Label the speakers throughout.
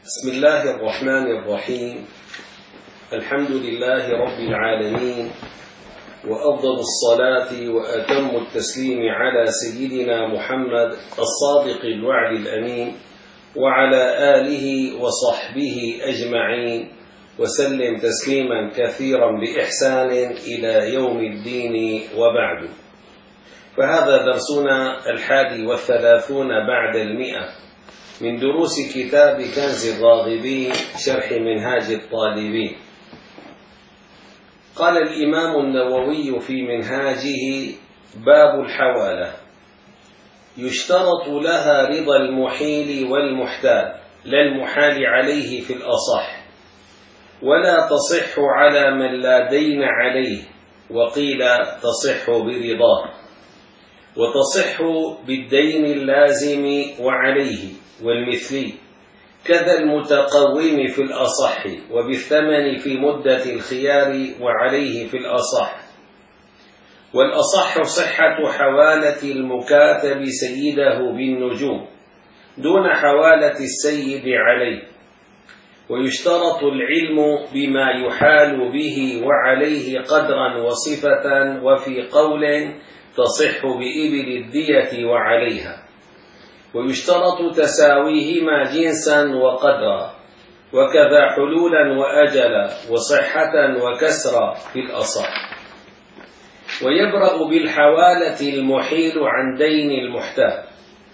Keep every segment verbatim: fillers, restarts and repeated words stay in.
Speaker 1: بسم الله الرحمن الرحيم. الحمد لله رب العالمين، وأفضل الصلاة وأتم التسليم على سيدنا محمد الصادق الوعد الأمين، وعلى آله وصحبه أجمعين، وسلم تسليما كثيرا بإحسان إلى يوم الدين، وبعد. فهذا درسنا الحادي والثلاثون بعد المئة من دروس كتاب كنز الراغبين شرح منهاج الطالبين. قال الإمام النووي في منهاجه: باب الحوالة: يشترط لها رضا المحيل والمحتال، لا المحال عليه في الأصح، ولا تصح على من لا دين عليه، وقيل تصح برضاه، وتصح بالدين اللازم وعليه والمثلي، كذا المتقوم في الأصح، وبالثمن في مدة الخيار وعليه في الأصح. والأصح صحة حوالة المكاتب سيده بالنجوم دون حوالة السيد عليه. ويشترط العلم بما يحال به وعليه قدرا وصفة، وفي قول تصح بإبل الدية وعليها. ويشترط تساويهما جنسا وقدرا، وكذا حلولا وأجلا، وصحة وكسرا في الأصح. ويبرأ بالحوالة المحيل عن دين المحتال،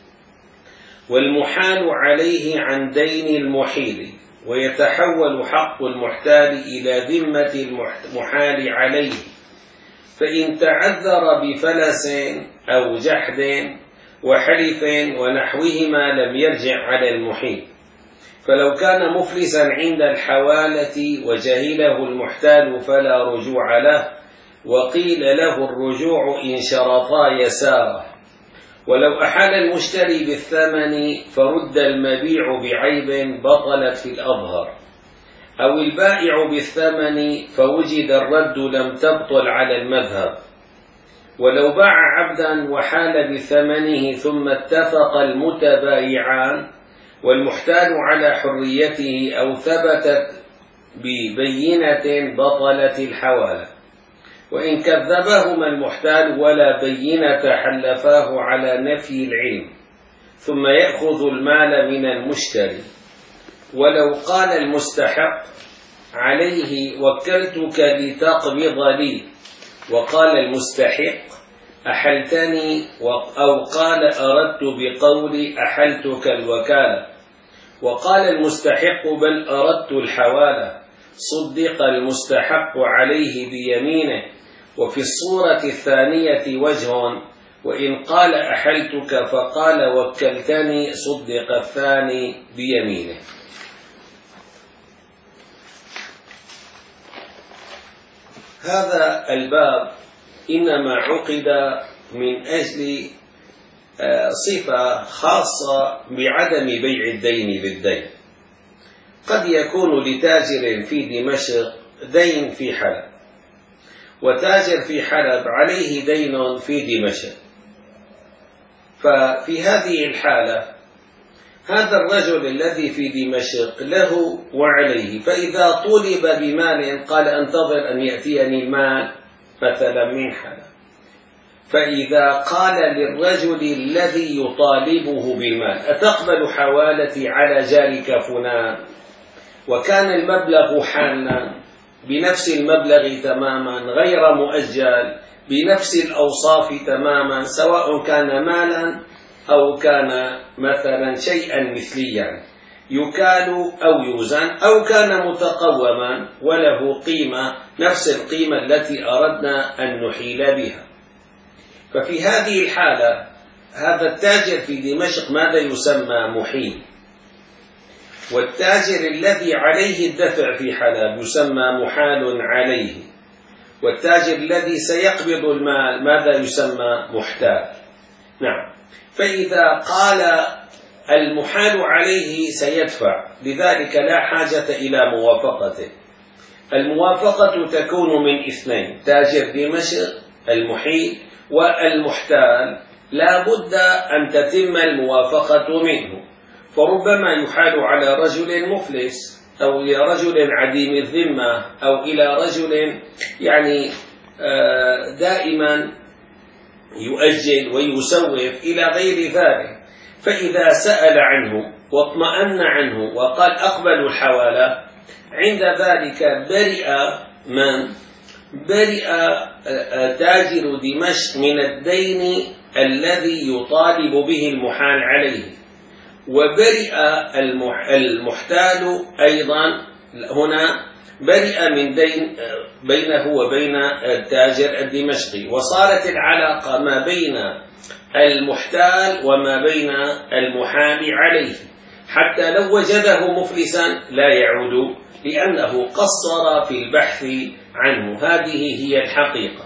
Speaker 1: والمحال عليه عن دين المحيل، ويتحول حق المحتال إلى ذمة المحال عليه، فإن تعذر بفلس أو جحد وحلف ونحوهما لم يرجع على المحيل. فلو كان مفلسا عند الحوالة وجهله المحتال فلا رجوع له، وقيل له الرجوع إن شرطا يساره. ولو أحال المشتري بالثمن فرد المبيع بعيب بطلت في الأظهر، أو البائع بالثمن فوجد الرد لم تبطل على المذهب. ولو باع عبدا وحال بثمنه ثم اتفق المتبايعان والمحتال على حريته أو ثبتت ببينة بطلت الحوالة، وإن كذبهما المحتال ولا بينة حلفاه على نفي العلم، ثم يأخذ المال من المشتري. ولو قال المستحق عليه وكلتك لتقبض لي، وقال المستحق أحلتني، أو قال أردت بقولي أحلتك الوكالة، وقال المستحق بل أردت الحوالة، صدق المستحق عليه بيمينه. وفي الصورة الثانية وجه، وإن قال أحلتك فقال وكلتني صدق الثاني بيمينه. هذا الباب إنما عقد من أجل صفة خاصة بعدم بيع الدين بالدين. قد يكون لتاجر في دمشق دين في حلب، وتاجر في حلب عليه دين في دمشق، ففي هذه الحالة هذا الرجل الذي في دمشق له وعليه، فإذا طولب بمال قال انتظر أن يأتيني المال مثلا من حلب، فإذا قال للرجل الذي يطالبه بالمال أتقبل حوالتي على جارك فلان، وكان المبلغ حالا بنفس المبلغ تماما غير مؤجل بنفس الأوصاف تماما، سواء كان مالا أو كان مثلا شيئا مثليا يكال أو يوزن، أو كان متقوما وله قيمة نفس القيمة التي أردنا أن نحيل بها. ففي هذه الحالة هذا التاجر في دمشق ماذا يسمى؟ محيل. والتاجر الذي عليه الدفع في حلب يسمى محال عليه. والتاجر الذي سيقبض المال ماذا يسمى؟ محتال. نعم. فإذا قال المحال عليه سيدفع، لذلك لا حاجة إلى موافقته. الموافقة تكون من اثنين: تاجر دمشق المحيل والمحتال لا بد أن تتم الموافقة منه. فربما يحال على رجل مفلس أو إلى رجل عديم الذمة أو إلى رجل يعني دائما يؤجل ويسوف إلى غير ذلك. فإذا سأل عنه واطمأن عنه وقال أقبل الحوالة، عند ذلك برئ من برئ تاجر دمشق من الدين الذي يطالب به المحال عليه، وبرئ المحتال أيضا هنا برئ من دين بينه وبين التاجر الدمشقي، وصارت العلاقة ما بين المحتال وما بين المحال عليه، حتى لو وجده مفلسا لا يعود لأنه قصر في البحث عنه. هذه هي الحقيقة.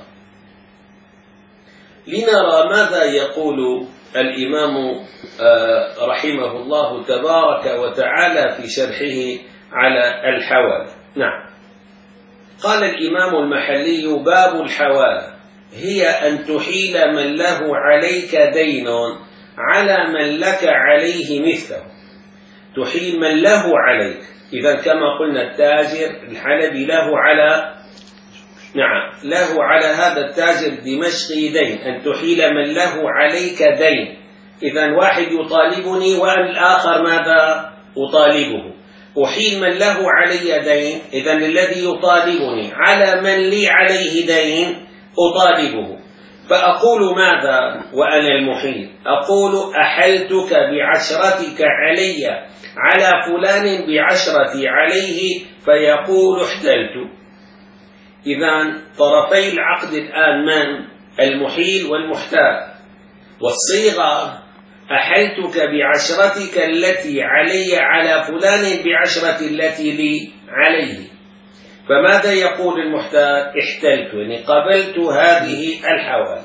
Speaker 1: لنرى ماذا يقول الإمام رحمه الله تبارك وتعالى في شرحه على الحوالة. نعم، قال الإمام المحلي: باب الحوالة هي أن تحيل من له عليك دين على من لك عليه مثله. تحيل من له عليك، إذا كما قلنا التاجر الحلبي له على نعم له على هذا التاجر الدمشقي دين، أن تحيل من له عليك دين. إذا واحد يطالبني وأن الآخر ماذا أطالبه، أحيل من له علي دين، إذا الذي يطالبني على من لي عليه دين أطالبه، فأقول ماذا وأنا المحيل؟ أقول: أحلتك بعشرتك علي على فلان بعشرتي عليه، فيقول: احتلت. إذا طرفي العقد الآن من؟ المحيل والمحتال. والصيغة: أحلتك بعشرتك التي علي على فلان بعشرة التي لي عليه. فماذا يقول المحتال؟ احتلت، يعني قبلت هذه الحوالة.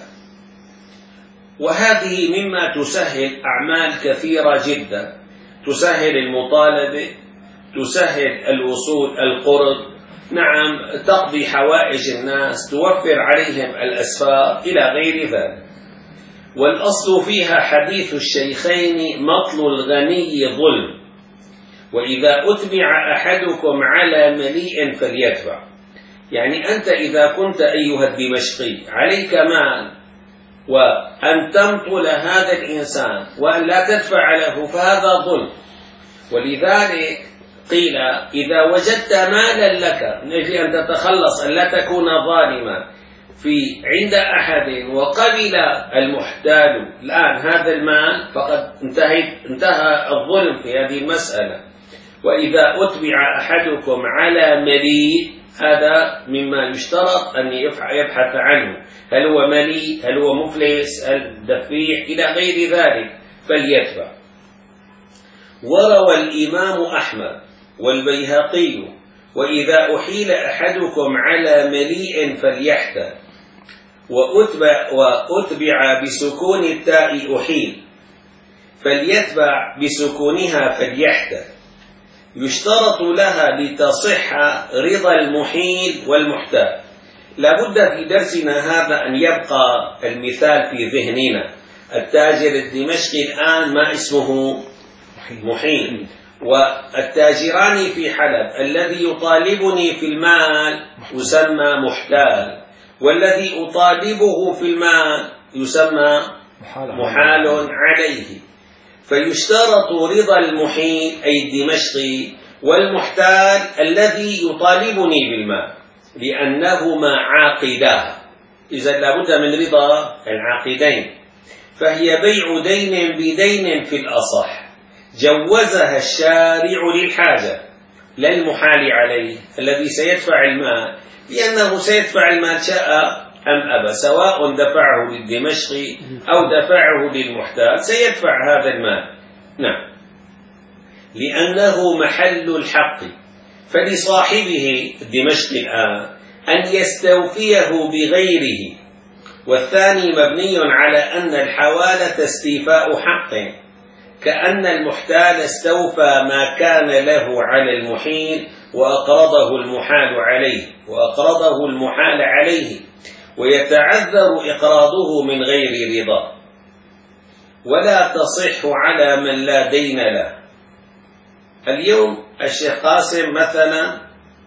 Speaker 1: وهذه مما تسهل أعمال كثيرة جدا، تسهل المطالبة، تسهل الوصول القرض، نعم تقضي حوائج الناس، توفر عليهم الأسفار إلى غير ذلك. والأصل فيها حديث الشيخين: مطل الغني ظلم، وإذا أتبع أحدكم على مليء فليتبع. يعني أنت إذا كنت أيها الدمشقي عليك مال وأن تمطل هذا الإنسان وأن لا تدفع له فهذا ظلم. ولذلك قيل: إذا وجدت مالا لك من أجل أن تتخلص أن لا تكون ظالما في عند أحد وقبل المحتال الآن هذا المال، فقد انتهت انتهى الظلم في هذه المسألة. وإذا أتبع أحدكم على مليء، هذا مما يشترط أن يبحث عنه، هل هو مليء، هل هو مفلس، هل دفيع، إلى غير ذلك، فليتبع. وروى الإمام أحمد والبيهقي: وإذا أحيل أحدكم على مليء فليحتل. وأتبع, وأتبع بسكون التاء أحيل، فليتبع بسكونها فليحتل. يشترط لها لتصح رضا المحيل والمحتال. لابد في درسنا هذا أن يبقى المثال في ذهننا. التاجر الدمشقي الآن ما اسمه؟ محيل. والتاجران في حلب الذي يطالبني في المال يسمى محتال، والذي أطالبه في المال يسمى محال عليه. فيشترط رضا المحيل أي الدمشقي والمحتال الذي يطالبني بالمال، لأنهما عاقدان. إذا لابد من رضا العاقدين. فهي بيع دين بدين في الأصح، جوزها الشارع للحاجة لا المحال عليه الذي سيدفع المال، لأنه سيدفع المال شاء أم أبى، سواء دفعه للدمشقي أو دفعه للمحتال سيدفع هذا المال. نعم، لأنه محل الحق. فلصاحبه الدمشقي الآن أن يستوفيه بغيره. والثاني مبني على أن الحوالة استيفاء حق، كأن المحتال استوفى ما كان له على المحيل وأقرضه المحال عليه وأقرضه المحال عليه، ويتعذر إقراضه من غير رضا، ولا تصح على من لا دين له. اليوم الشيخ قاسم مثلا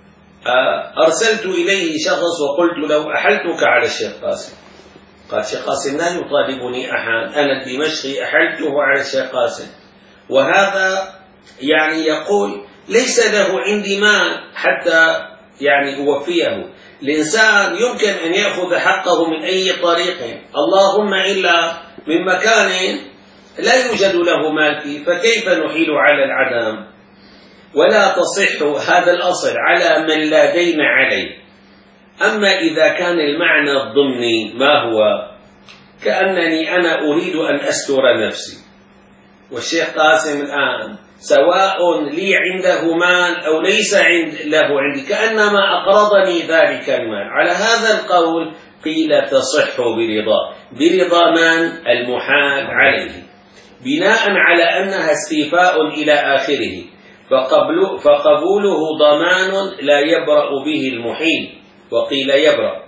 Speaker 1: أرسلت إليه شخص وقلت له أحلتك على الشيخ قاسم، قال الشيخ قاسم لا يطالبني أحد، أنا الدمشقي أحلته على الشيخ قاسم، وهذا يعني يقول ليس له عندي مال حتى يعني أوفيه. الإنسان يمكن أن يأخذ حقه من أي طريق، اللهم إلا من مكان لا يوجد له مال فيه، فكيف نحيل على العدم؟ ولا تصح هذا الأصل على من لا دين عليه. أما إذا كان المعنى الضمني ما هو؟ كأنني أنا أريد أن أستر نفسي، والشيخ قاسم الآن سواء لي عنده مال أو ليس عند له عندي كأنما أقرضني ذلك المال. على هذا القول قيل تصح برضا، برضا من؟ المحال عليه، بناء على أنها استيفاء إلى آخره، فقبل فقبوله ضمان لا يبرأ به المحيل، وقيل يبرأ.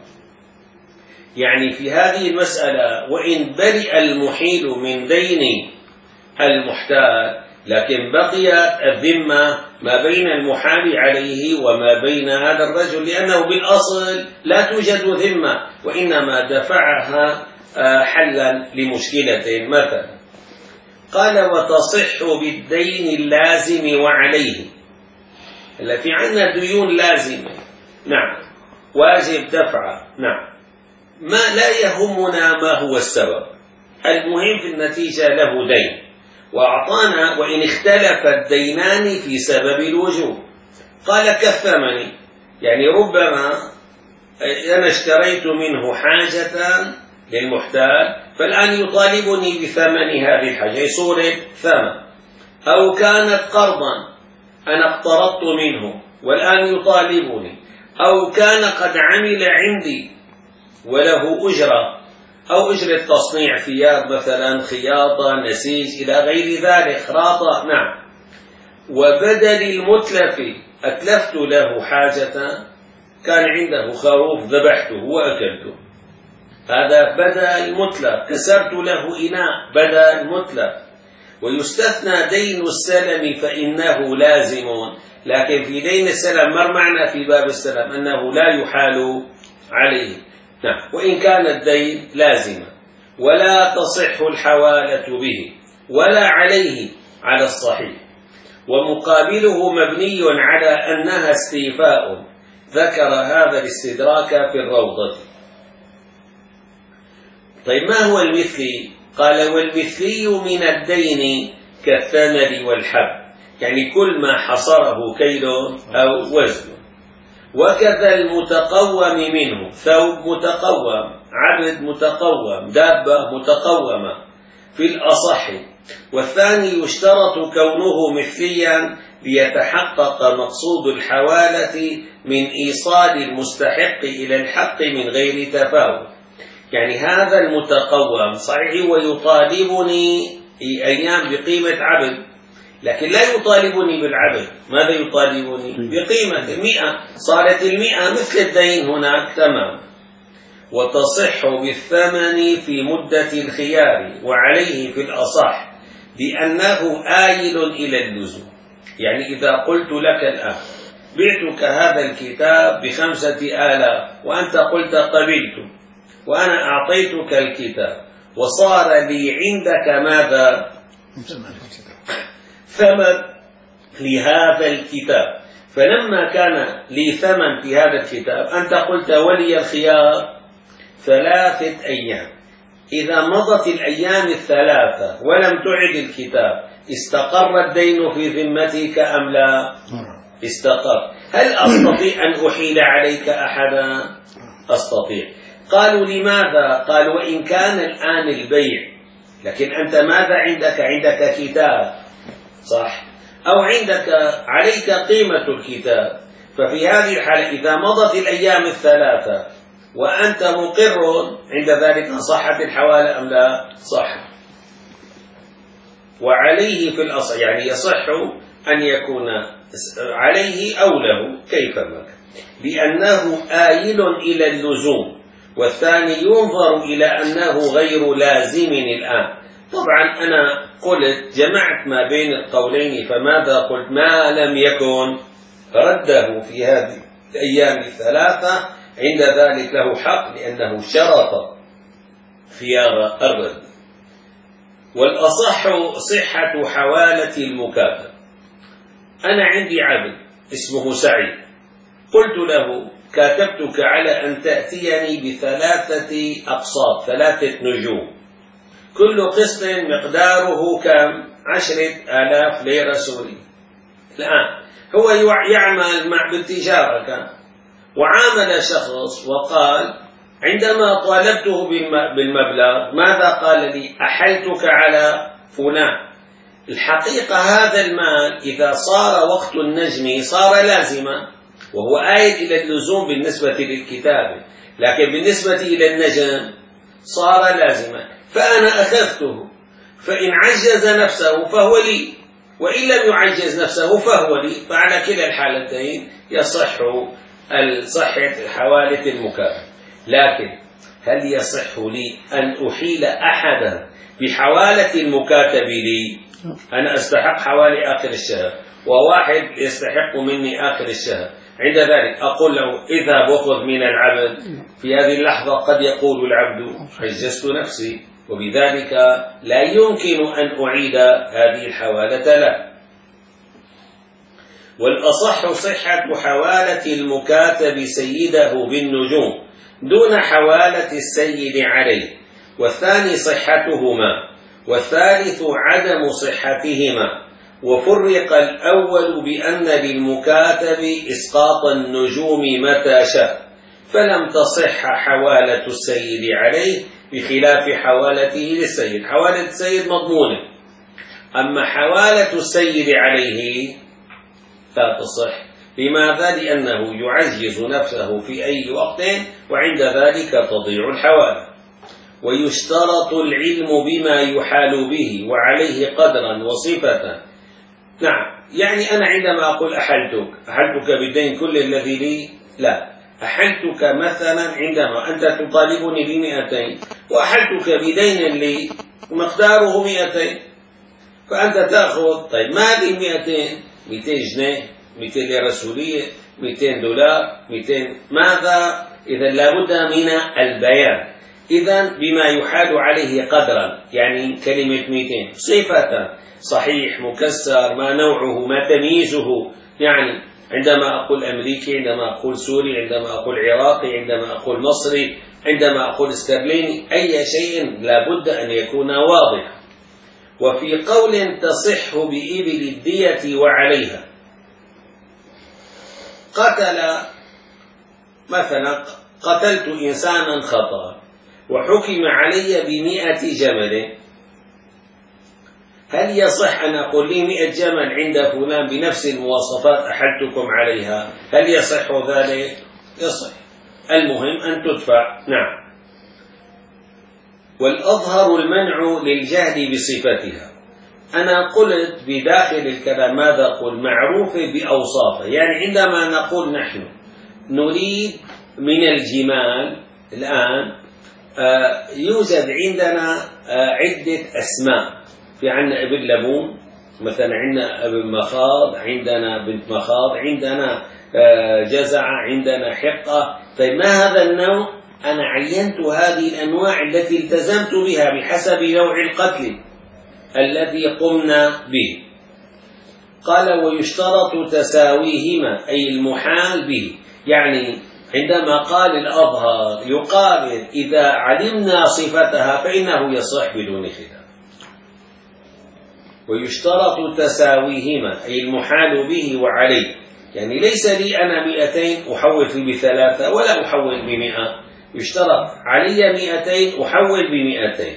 Speaker 1: يعني في هذه المسألة وإن برئ المحيل من دين المحتال، لكن بقيت الذمة ما بين المحال عليه وما بين هذا الرجل، لأنه بالأصل لا توجد ذمة، وإنما دفعها حلا لمشكلة مثلا. قال وتصح بالدين اللازم وعليه، التي عندنا ديون لازمة نعم واجب دفعه نعم، ما لا يهمنا ما هو السبب، المهم في النتيجة له دين وأعطانا، وإن اختلف الدينان في سبب الوجوب. قال كالثمن، يعني ربما أنا اشتريت منه حاجة للمحتاج فالآن يطالبني بثمن هذه الحاجة صورة ثمن، أو كانت قرضا أنا اقترضت منه والآن يطالبني، أو كان قد عمل عندي وله أجرة، أو أجرة تصنيع ثياب مثلا، خياطة، نسيج إلى غير ذلك، خراطة نعم، وبدل المتلف أتلفت له حاجة، كان عنده خروف ذبحته وأكلته، هذا بدل متلف، كسرت له إناء بدل متلف. ويستثنى دين السلم فإنه لازم، لكن في دين السلم ما معنى في باب السلم؟ أنه لا يحال عليه نعم، وإن كان الدين لازما، ولا تصح الحوالة به ولا عليه على الصحيح، ومقابله مبني على أنها استيفاء، ذكر هذا الاستدراك في الروضة. طيب ما هو المثلي؟ قال والمثلي من الدين كالثمر والحب، يعني كل ما حصره كيل أو وزن. وكذا المتقوم منه، ثوب متقوم، عبد متقوم، دابة متقومة في الأصح. والثاني يشترط كونه مثليا ليتحقق مقصود الحوالة من إيصال المستحق إلى الحق من غير تفاوت. يعني هذا المتقوم صحيح ويطالبني أيام بقيمة عبد، لكن لا يطالبني بالعبد، ماذا يطالبني؟ بقيمة المئة، صارت المئة مثل الدين هناك تمام. وتصح بالثمن في مدة الخيار وعليه في الأصح بأنه آيل إلى اللزوم. يعني إذا قلت لك الآن بعتك هذا الكتاب بخمسة آلاف وأنت قلت قبلت، وأنا أعطيتك الكتاب وصار لي عندك ماذا؟ ثمن لهذا الكتاب، فلما كان لي ثمن في هذا الكتاب أنت قلت ولي الخيار ثلاثة أيام، إذا مضت الأيام الثلاثة ولم تعد الكتاب استقر الدين في ذمتك أم لا؟ استقر. هل أستطيع أن أحيل عليك أحدا؟ أستطيع. قالوا لماذا؟ قالوا وإن كان الآن البيع، لكن أنت ماذا عندك؟ عندك كتاب صح، أو عندك عليك قيمة الكتاب، ففي هذه الحالة إذا مضت الأيام الثلاثة وأنت مقر عند ذلك صحت الحوالة أم لا؟ صح. وعليه في الأصل، يعني يصح أن يكون عليه أو له كيف ما، لأنه آيل إلى اللزوم، والثاني ينظر إلى أنه غير لازم الآن، طبعا أنا قلت جمعت ما بين القولين، فماذا قلت؟ ما لم يكن رده في هذه الأيام الثلاثة عند ذلك له حق، لأنه شرط خيار الرد. والأصح صحة حوالة المكاتب. أنا عندي عبد اسمه سعيد، قلت له كاتبتك على أن تأتيني بثلاثة أقساط، ثلاثة نجوم، كل قسط مقداره كم؟ عشرة آلاف ليرة سورية. الآن هو يعمل مع بالتجارة كان، وعامل شخص وقال عندما طالبته بالمبلغ ماذا قال لي؟ أحلتك على فلان. الحقيقة هذا المال إذا صار وقت النجم صار لازما، وهو آيد إلى اللزوم بالنسبة للكتابة، لكن بالنسبة إلى النجم صار لازما، فأنا أخذته، فإن عجز نفسه فهو لي، وإن لم يعجز نفسه فهو لي، فعلى كلا الحالتين يصح صحة حوالة المكاتب. لكن هل يصح لي أن أحيل أحدا بحوالة المكاتب لي؟ أنا أستحق حوالي آخر الشهر، وواحد يستحق مني آخر الشهر، عند ذلك أقول له اذهب وخذ من العبد. في هذه اللحظة قد يقول العبد عجزت نفسي، وبذلك لا يمكن أن أعيد هذه الحوالة له. والأصح صحة حوالة المكاتب سيده بالنجوم دون حوالة السيد عليه، والثاني صحتهما، والثالث عدم صحتهما. وفرق الأول بأن للمكاتب إسقاط النجوم متى شاء، فلم تصح حوالة السيد عليه بخلاف حوالته للسيد. حوالة السيد مضمونة، أما حوالة السيد عليه لا تصح. لماذا؟ لأنه يعجز نفسه في أي وقت، وعند ذلك تضيع الحوالة. ويشترط العلم بما يحال به وعليه قدرا وصفة. نعم، يعني أنا عندما أقول أحلتك، أحلتك بالدين كل الذي لي؟ لا، أحلتك مثلا عندما أنت تطالبني بمئتين، وأحلتك بدين لي مقداره مئتين، فأنت تأخذ طيب ما هذه مئتين؟ مئتين جنيه، مئتين ليرة سورية، مئتين دولار، مئتين ماذا؟ إذا لابد من البيان. إذا بما يحال عليه قدرا، يعني كلمة مئتين صفة، صحيح، مكسر، ما نوعه، ما تمييزه. يعني عندما أقول أمريكي، عندما أقول سوري، عندما أقول عراقي، عندما أقول مصري، عندما أقول استرليني، أي شيء لابد أن يكون واضح. وفي قول تصح بإبل الدية وعليها، قتل مثلا قتلت إنسانا خطأ وحكم علي بمئة جمل، هل يصح أن أقول لي مئة جمل عند فلان بنفس المواصفات أحلتكم عليها؟ هل يصح ذلك؟ يصح، المهم أن تدفع. نعم. والأظهر المنع للجهل بصفتها. أنا قلت بداخل الكلام ماذا أقول؟ معروف بأوصافه. يعني عندما نقول نحن نريد من الجمال الآن آه يوجد عندنا آه عدة أسماء. في عندنا ابن لبون مثلا، عندنا ابن مخاض، عندنا بنت مخاض، عندنا آه جزع، عندنا حقة. طيب ما هذا النوع؟ أنا عينت هذه الأنواع التي التزمت بها بحسب نوع القتل الذي قمنا به. قال ويشترط تساويهما، أي المحال به. يعني عندما قال الأظهر يقال إذا علمنا صفتها فإنه يصح بدون خلاف. ويشترط تساويهما، أي المحال به وعليه. يعني ليس لي أنا مئتين أحول بثلاثة ولا أحول بمئة، يشترط علي مئتين أحول بمئتين.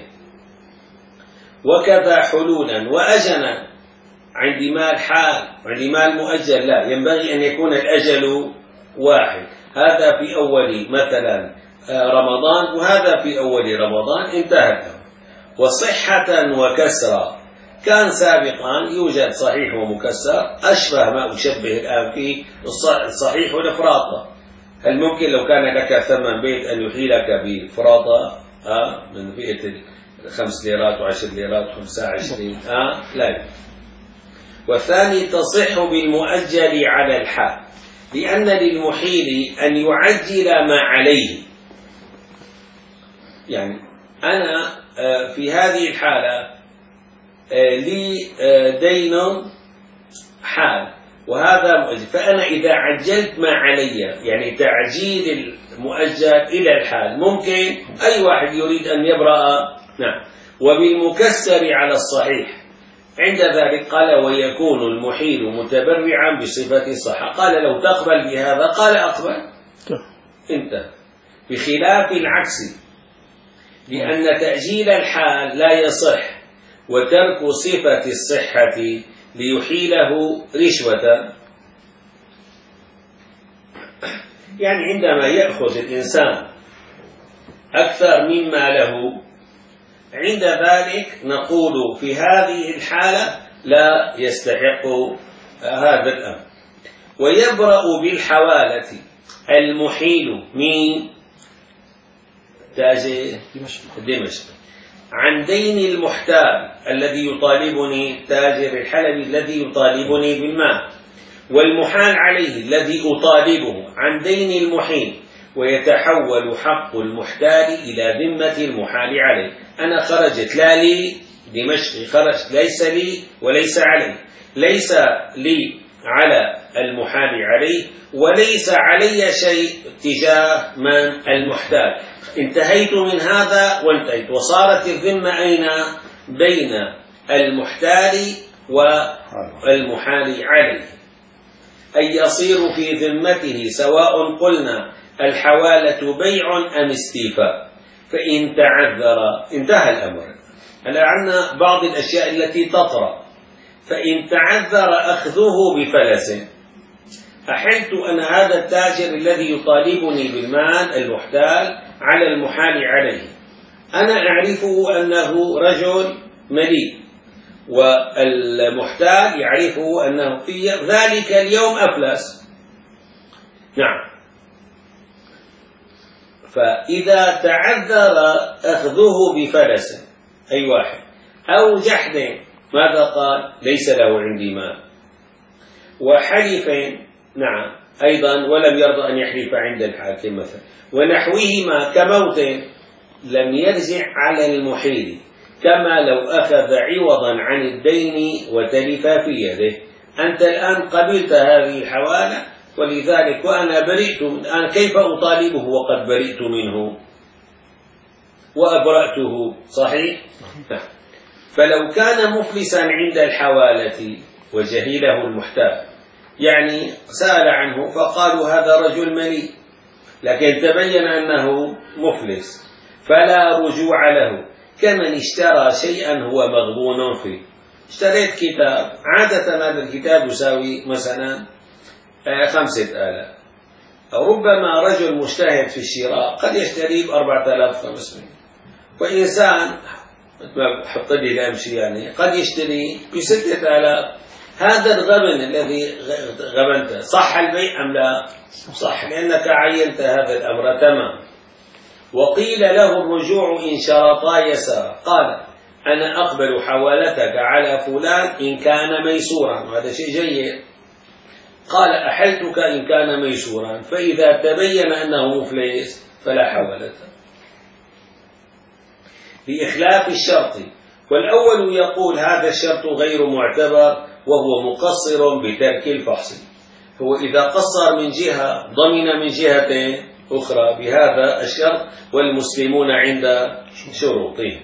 Speaker 1: وكذا حلولا وأجلا، عندي مال حال وعندي مال مؤجل، لا، ينبغي أن يكون الأجل واحد. هذا في أول مثلا رمضان، وهذا في أول رمضان، انتهت. وصحة وكسرا، كان سابقا يوجد صحيح ومكسر، أشبه ما أشبه الآن في الصحيح والإفراط. هل ممكن لو كان لك ثمن بيت أن يحيلك بفراطة من فئة خمس ليرات وعشر ليرات خمسة وعشرين آه لا يجوز. والثاني تصح بالمؤجل على الحال، لأن للمحيل أن يعجل ما عليه. يعني أنا في هذه الحالة لي دين حال وهذا مؤجل، فأنا إذا عجلت ما علي، يعني تعجيل المؤجل إلى الحال، ممكن أي واحد يريد أن يبرأ. نعم. وبالمكسر على الصحيح عند ذلك قال ويكون المحيل متبرعا بصفة الصحة. قال لو تقبل بهذا قال أقبل، انتهى. بخلاف العكس، لأن تأجيل الحال لا يصح، وترك صفة الصحة ليحيله رشوة. يعني عندما يأخذ الإنسان أكثر مما له، عند ذلك نقول في هذه الحالة لا يستحق هذا الأمر. ويبرأ بالحوالة المحيل من تاجر دمشق عن دين المحتال الذي يطالبني، تاجر الحلبي الذي يطالبني بالمال، والمحال عليه الذي أطالبه عن دين المحيل، ويتحول حق المحتال إلى ذمة المحال عليه. أنا خرجت لا لي دمشق، خرجت ليس لي وليس علي، ليس لي على المحال عليه، وليس علي شيء تجاه من المحتال. انتهيت من هذا وانتهيت، وصارت الذمة أين؟ بين المحتال والمحال عليه، أي يصير في ذمته، سواء قلنا الحوالة بيع أم استيفاء. فإن تعذر انتهى الأمر. هلا عندنا بعض الأشياء التي تطرأ. فإن تعذر أخذه بفلس، أحلت أن هذا التاجر الذي يطالبني بالمال المحتال على المحال عليه، أنا أعرفه أنه رجل مليء، والمحتال يعرفه أنه في ذلك اليوم أفلس. نعم. فإذا تعذر أخذه بفلس أي واحد أو جحد، ماذا قال؟ ليس له عندي مال. وحلف، نعم أيضا، ولم يرضى أن يحلف عند الحاكم مثلا، ونحوهما كموت لم يرجع على المحيل، كما لو أخذ عوضا عن الدين وتلف في يده. أنت الآن قبلت هذه الحوالة، ولذلك وأنا برئت، أنا كيف أطالبه وقد برئت منه وأبرأته؟ صحيح؟ فلو كان مفلسا عند الحوالة وجهله المحتال، يعني سأل عنه فقالوا هذا رجل مليء، لكن تبين أنه مفلس، فلا رجوع له، كمن اشترى شيئا هو مغبون فيه. اشتريت كتاب، عادة هذا الكتاب يساوي مثلا خمسة آلاف، ربما رجل مجتهد في الشراء قد يشتري بأربعة آلاف وخمسمائة، وإنسان حط لي الأمشي يعني قد يشتري بستة آلاف. هذا الغبن الذي غبنته صح البيع أم لا؟ صح، لأنك عينت هذا الأمر تمام. وقيل له الرجوع إن شرطا يسار، قال أنا أقبل حوالتك على فلان إن كان ميسورا، وهذا شيء جيد. قال أحلتك إن كان ميسورا، فإذا تبين أنه مفلس فلا حوالته، بإخلاف الشرط. والأول يقول هذا الشرط غير معتبر وهو مقصر بترك الفحص. هو إذا قصر من جهة ضمن من جهة أخرى بهذا الشرط، والمسلمون عند شروطه.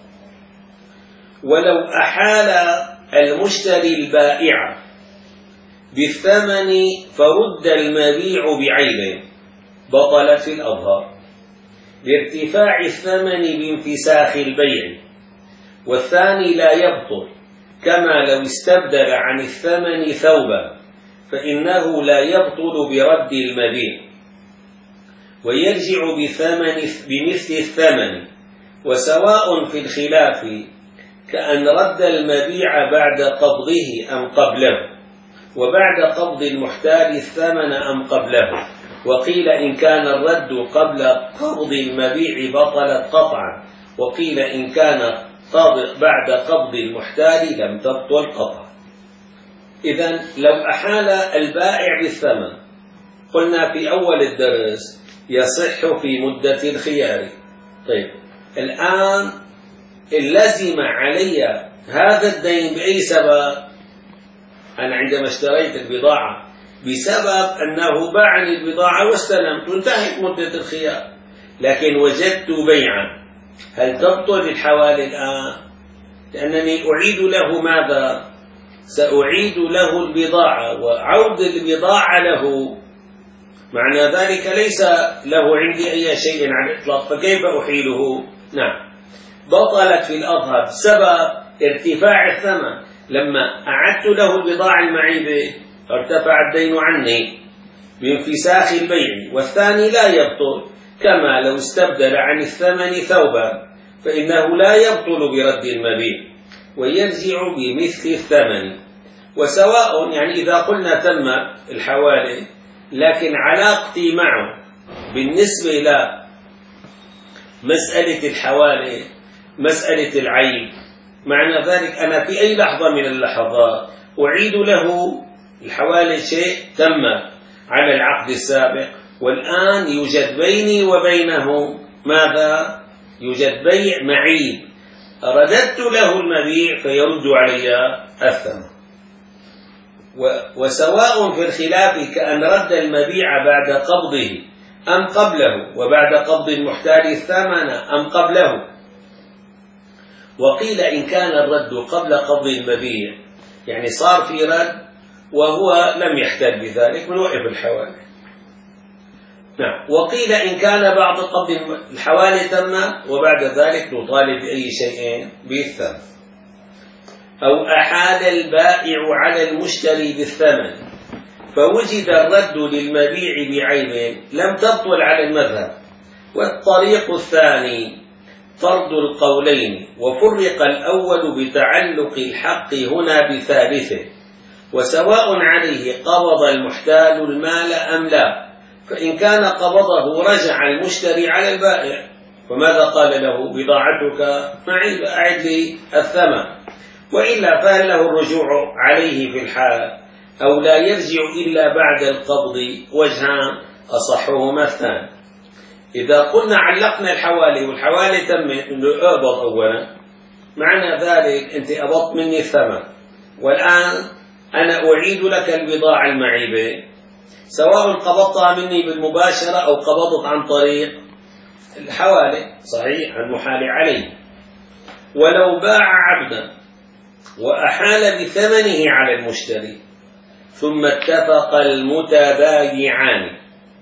Speaker 1: ولو أحال المشتري البائع بالثمن فرد المبيع بعيب بطلت في الأظهار، لارتفاع الثمن بانفساخ البيع، والثاني لا يبطل، كما لو استبدل عن الثمن ثوبا فإنه لا يبطل برد المبيع، ويرجع بثمن بمثل الثمن. وسواء في الخلاف كأن رد المبيع بعد قبضه أم قبله، وبعد قبض المحتال الثمن أم قبله. وقيل إن كان الرد قبل قبض المبيع بطلت قطعا، وقيل إن كان بعد قبض المحتال لم تبطل قطعا. إذن لو أحال البائع بالثمن، قلنا في أول الدرس يصح في مدة الخيار. طيب الآن اللزم علي هذا الدين بأي سبب؟ أنا عندما اشتريت البضاعة بسبب أنه باعني البضاعة واستلمت وانتهت مدة الخيار، لكن وجدت بيعا، هل تبطل الحوالي الآن؟ لأنني أعيد له ماذا؟ سأعيد له البضاعة، وعود البضاعة له معنى ذلك ليس له عندي أي شيء على الإطلاق، فكيف أحيله؟ نعم، بطلت في الأظهر سبب ارتفاع الثمن، لما أعدت له البضاعة المعيبة ارتفع الدين عني بانفساخ البيع، والثاني لا يبطل، كما لو استبدل عن الثمن ثوبا فإنه لا يبطل برد المبيع ويرجع بمثل الثمن. وسواء يعني إذا قلنا تم الحوالي، لكن علاقتي معه بالنسبة إلى مسألة الحوالي مسألة العيب، معنى ذلك أنا في أي لحظة من اللحظات أعيد له الحوالي شيء تم على العقد السابق، والآن يوجد بيني وبينه ماذا؟ يوجد بيع معيب، رددت له المبيع فيرد علي الثمن. وسواء في الخلاف كأن رد المبيع بعد قبضه أم قبله، وبعد قبض المحتال الثمن أم قبله. وقيل إن كان الرد قبل قبض المبيع، يعني صار في رد وهو لم يحتل بذلك، بنوقف الحوالي. نعم. وقيل إن كان بعد قبض الحوالي تم وبعد ذلك نطالب بأي شيء بالثمن. أو أحال البائع على المشتري بالثمن فوجد الرد للمبيع بعيب لم تبطل على المذهب. والطريق الثاني طرد القولين، وفرق الأول بتعلق الحق هنا بثالثه، وسواء عليه قبض المحتال المال أم لا، فإن كان قبضه رجع المشتري على البائع، فماذا قال له؟ بضاعتك معي أعد لي الثمن، وإلا فهل له الرجوع عليه في الحال أو لا يرجع إلا بعد القبض؟ وجهان أصحهما الثاني. إذا قلنا علقنا الحوالي والحوالي تمت أنه أقبض أولا، معنى ذلك أنت أبضت مني الثمن، والآن أنا أعيد لك البضاعة المعيبة، سواء قبضتها مني بالمباشرة أو قبضت عن طريق الحوالي، صحيح المحال عليه. ولو باع عبدا وأحال بثمنه على المشتري ثم اتفق المتبايعان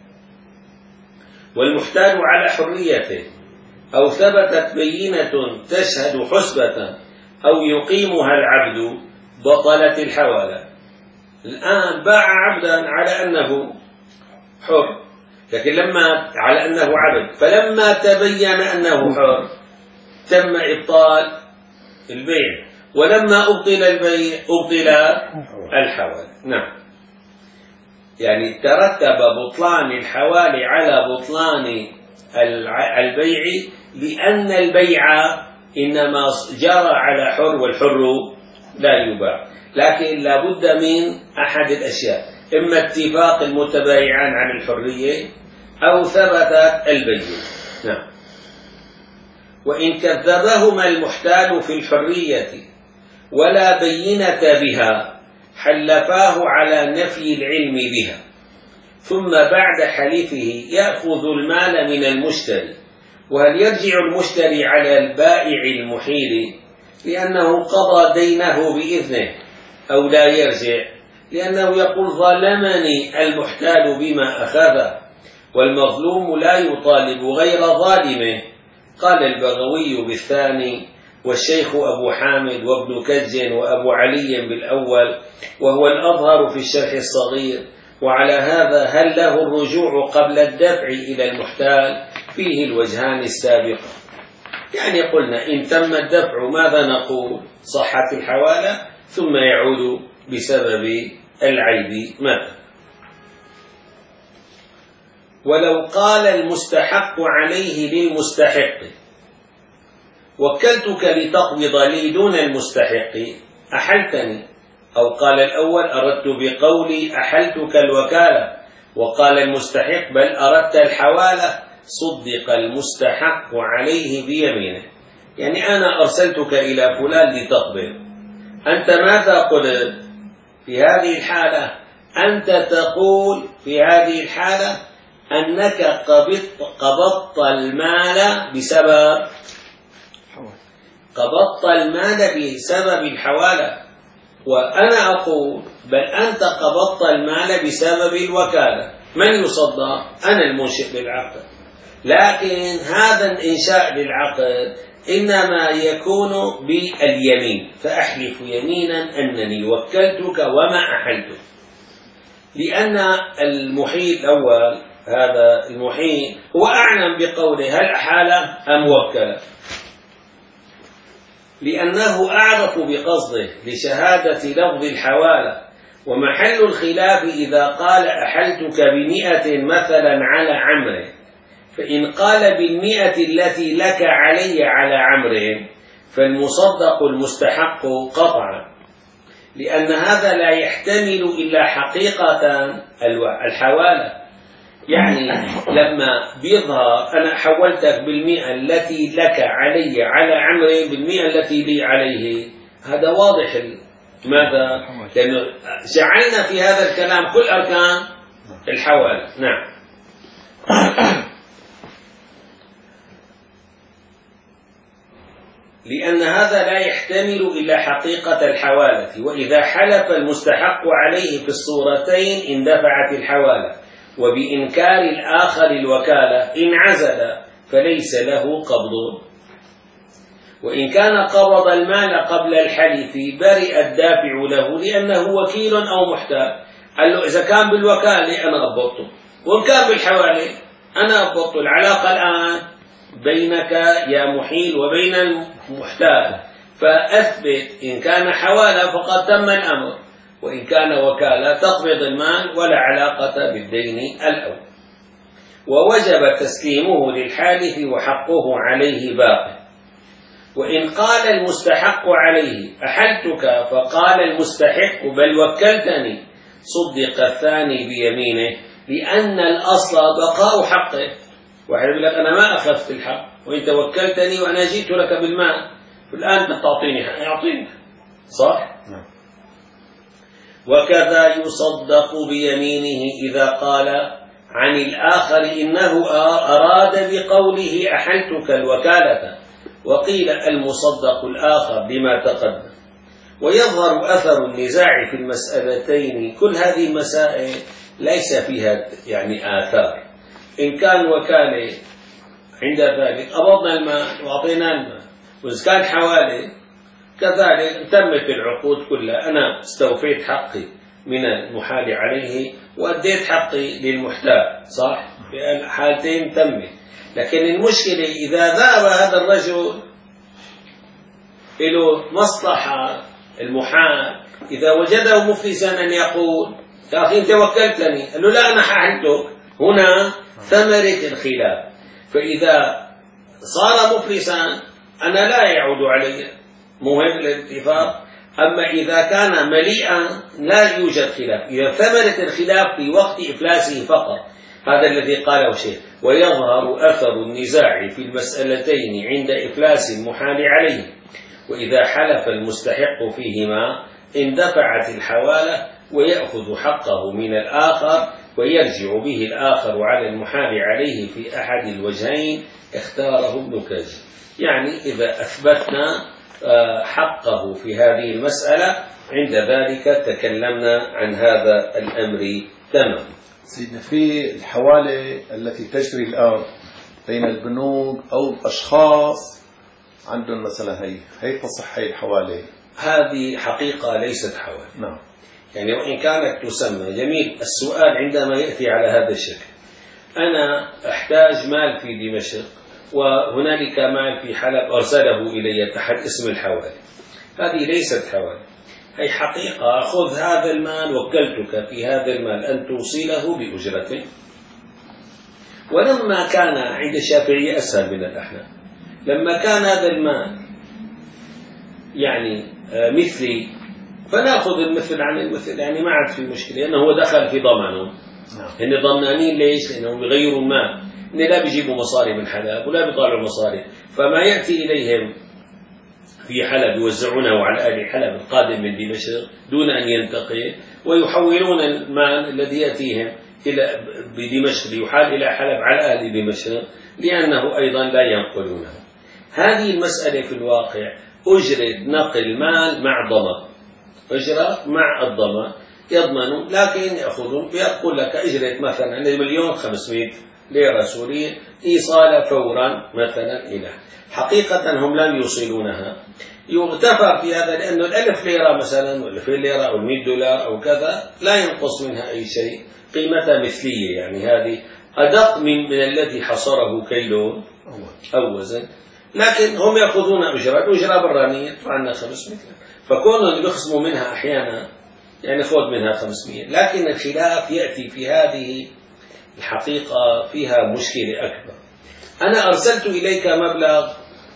Speaker 1: والمحتال على حريته، أو ثبتت بينة تشهد حسبة أو يقيمها العبد، بطلت الحوالة. الآن باع عبدا على أنه حر، لكن لما على أنه عبد، فلما تبين أنه حر تم إبطال البيع، ولما أبطل البيع أبطل الحوالة. نعم، يعني ترتب بطلان الحوالي على بطلان البيع، لأن البيع إنما جرى على حر والحر لا يباع، لكن لا بد من أحد الأشياء، إما اتفاق المتبايعان عن الحرية أو ثبتت البيع. نعم. وإن كذبهما المحتال في الحرية ولا بينة بها حلفاه على نفي العلم بها، ثم بعد حلفه يأخذ المال من المشتري. وهل يرجع المشتري على البائع المحيل لأنه قضى دينه بإذنه، أو لا يرجع لأنه يقول ظلمني المحتال بما أخذه، والمظلوم لا يطالب غير ظالمه؟ قال البغوي بالثاني، والشيخ أبو حامد وابن كج وأبو علي بالأول، وهو الأظهر في الشرح الصغير. وعلى هذا هل له الرجوع قبل الدفع إلى المحتال؟ فيه الوجهان السابقة. يعني قلنا إن تم الدفع ماذا نقول؟ صحت الحوالة، ثم يعود بسبب العيب مات. ولو قال المستحق عليه للمستحق وكلتك لتقبض لي دون المستحق أحلتني، أو قال الأول أردت بقولي أحلتك الوكالة، وقال المستحق بل أردت الحوالة، صدق المستحق عليه بيمينه. يعني أنا أرسلتك إلى فلان لتقبض، أنت ماذا قلت في هذه الحالة؟ أنت تقول في هذه الحالة أنك قبضت, قبضت المال بسبب قبضت المال بسبب الحوالة، وأنا أقول بل أنت قبضت المال بسبب الوكالة. من يصدق؟ أنا المنشئ للعقد، لكن هذا الإنشاء للعقد إنما يكون باليمين، فأحلف يمينا أنني وكلتك وما أحلتك، لأن المحيل الأول هذا المحيل هو أعلم بقوله هل أحال أم وكل، لأنه أعرف بقصده لشهادة لفظ الحوالة. ومحل الخلاف إذا قال أحلتك بمئة مثلا على عمرو، فإن قال بالمئة التي لك علي على عمرو فالمصدق المستحق قطعا، لأن هذا لا يحتمل إلا حقيقة الحوالة. يعني لما بيظهر أنا حولتك بالمئة التي لك علي على عمرو بالمئة التي لي عليه، هذا واضح. ماذا؟ لأنه جعلنا في هذا الكلام كل أركان الحوالة. نعم. لأن هذا لا يحتمل إلا حقيقة الحوالة، وإذا حلف المستحق عليه في الصورتين اندفعت الحوالة، وبإنكار الآخر الوكالة إن عزل فليس له قبض. وإن كان قبض المال قبل الحلف برئ الدافع له لأنه وكيل أو محتال. قال له إذا كان بالوكالة أنا أضبطه، وإن كان بالحوالة أنا أضبطه. العلاقة الآن بينك يا محيل وبين المحتال، فأثبت إن كان حوالة فقد تم الأمر، وإن كان وكالة تقبض المال ولا علاقة بالدين الأول. ووجب تسليمه للحالف وحقه عليه باق. وإن قال المستحق عليه أحلتك فقال المستحق بل وكلتني، صدق الثاني بيمينه، لأن الأصل بقاء حقه. واحد يقول لك أنا ما أخذت الحق وإنت وكلتني وأنا جئت لك بالمال، والآن تعطيني حق، يعطيني صح؟ نعم. وكذا يصدق بيمينه إذا قال عن الآخر إنه أراد بقوله أحلتك الوكالة، وقيل المصدق الآخر بما تقدم. ويظهر أثر النزاع في المسألتين. كل هذه المسائل ليس فيها يعني آثار. إن كان وكالة عند ذلك قبضنا المال وأعطينا المال، وإذا كان حوالي كذلك تمت العقود كلها، أنا استوفيت حقي من المحال عليه وأديت حقي للمحتال، صح؟ في الحالتين تمت. لكن المشكلة إذا ذهب هذا الرجل له مصلحة المحال، إذا وجده مفلسا أن يقول يا أخي أنت وكلتني، قال له لا أنا حالتك، هنا ثمرة الخلاف. فإذا صار مفلسا أنا لا يعود علي، مهم الاتفاق. أما إذا كان مليئا لا يوجد خلاف. إذا ثمرة الخلاف في وقت إفلاسه فقط، هذا الذي قاله شيء. ويظهر أثر النزاع في المسألتين عند إفلاس المحال عليه. وإذا حلف المستحق فيهما اندفعت الحوالة ويأخذ حقه من الآخر، ويرجع به الآخر على المحال عليه في أحد الوجهين اختاره ابن كاجي. يعني إذا أثبتنا حقه في هذه المسألة عند ذلك تكلمنا عن هذا الأمر تمام.
Speaker 2: سيدنا في الحوالة التي تجري الآن بين البنوك أو أشخاص عندهم مثلا هي هي تصح هي الحوالة؟
Speaker 1: هذه حقيقة ليست حوالة.
Speaker 2: نعم.
Speaker 1: يعني وإن كانت تسمى. جميل السؤال عندما يأتي على هذا الشكل. أنا أحتاج مال في دمشق وهنالك مال في حلب أرسله إلي تحت اسم الحوالة، هذه ليست حوالة، هي حقيقة. خذ هذا المال وكلتك في هذا المال أن توصله بأجرته. ولما كان عند الشافعية أسهل من الأحناف، لما كان هذا المال يعني مثلي فناخذ المثل عن المثل، يعني ما عاد في مشكلة، لأنه هو دخل في ضمانهم. هن ضمنانين ليش؟ لأنهم بيغيروا المال، هن لا بيجيبوا مصاري من حلب ولا بيطالعوا مصاري، فما يأتي إليهم في حلب يوزعونه على أهل حلب القادم من دمشق دون أن ينتقل، ويحولون المال الذي يأتيهم إلى بدمشق ليحال إلى حلب على أهل دمشق لأنه أيضا لا ينقلونه. هذه المسألة في الواقع أجرة نقل مال مع ضمان، أجرة مع الضمان يضمنوا، لكن يأخذون يقول لك أجرة مثلا مليون خمسمائة ليرة سورية إيصال فورا مثلا إلى، حقيقة هم لم يوصلونها. يغتفر في هذا لأنه الألف ليرة مثلا والألفين ليرة أو المئة دولار أو كذا لا ينقص منها أي شيء، قيمتها مثلية، يعني هذه أدق من, من الذي حصره كيلو أو وزن، لكن هم يأخذون أجرة أجرة برانية عندنا خمسمائة، فكونوا بيخصموا منها أحيانا يعني خذ منها خمسمائة، لكن الخلاف يأتي في هذه الحقيقة فيها مشكلة أكبر. أنا أرسلت إليك مبلغ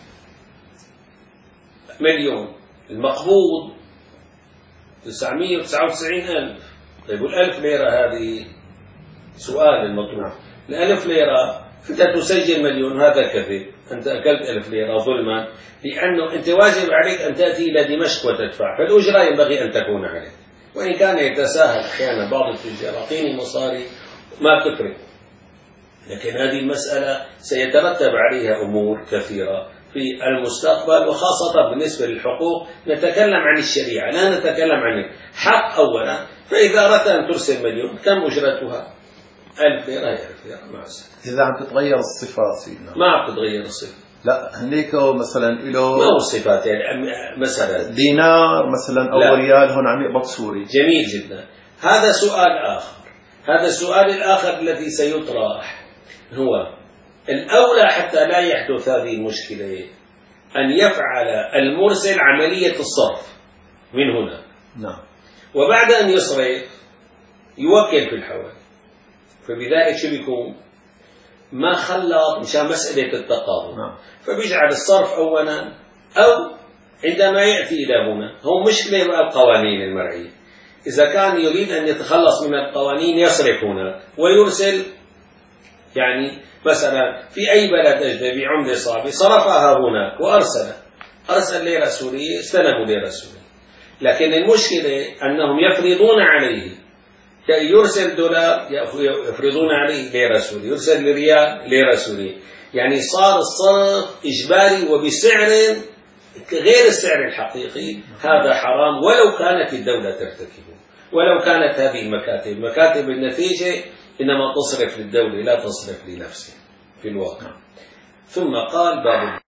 Speaker 1: مليون، المقبوض تسعمائة وتسعة وتسعين ألف، طيب والألف ليرة هذه سؤال المطروح، الألف ليرة أنت تسجل مليون، هذا كذب، أنت أكلت ألف ليرة ظلما، لأنه أنت واجب عليك أن تأتي إلى دمشق وتدفع، فالأجرة ينبغي أن تكون عليك، وإن كان يتساهل أحيانا بعض التجار أعطيني مصاري ما تفرق، لكن هذه المسألة سيترتب عليها أمور كثيرة في المستقبل، وخاصة بالنسبة للحقوق نتكلم عن الشريعة لا نتكلم عن الحق أولا. فإذا أردت أن ترسل مليون كم أجرتها؟ ألف ليرة، ألف ليرة مع السلامة.
Speaker 2: إذا عم تتغير الصفات سيدنا
Speaker 1: ما عم تتغير الصفة،
Speaker 2: لا هنيك مثلا له
Speaker 1: ما هو الصفات، يعني مثلا
Speaker 2: دينار مثلا أو
Speaker 1: لا.
Speaker 2: ريال هون عم يقبض سوري.
Speaker 1: جميل جدا، هذا سؤال آخر. هذا السؤال الآخر الذي سيطرح هو الأولى حتى لا يحدث هذه المشكلة أن يفعل المرسل عملية الصرف من هنا،
Speaker 2: نعم،
Speaker 1: وبعد أن يصرف يوكل في الحوالي، فبذلك شو بيكون؟ ما خلط مشان مسألة التقابل،
Speaker 2: نعم.
Speaker 1: فبيجعل الصرف أولا، أو عندما يأتي إلى هنا هو مشكلة بقى القوانين المرعية، إذا كان يريد أن يتخلص من القوانين يصرف هنا ويرسل، يعني مثلا في أي بلد أجنبي عملة صعبة صرفها هناك وأرسل أرسل ليرة سورية استلموا ليرة سورية، لكن المشكلة أنهم يفرضون عليه يرسل دولار يفرضون عليه ليرة سورية، يرسل ريال ليرة سورية، يعني صار الصرف إجباري وبسعر غير السعر الحقيقي. هذا حرام ولو كانت الدولة ترتكبه، ولو كانت هذه المكاتب مكاتب النتيجة إنما تصرف للدولة لا تصرف لنفسها في الواقع. ثم قال باب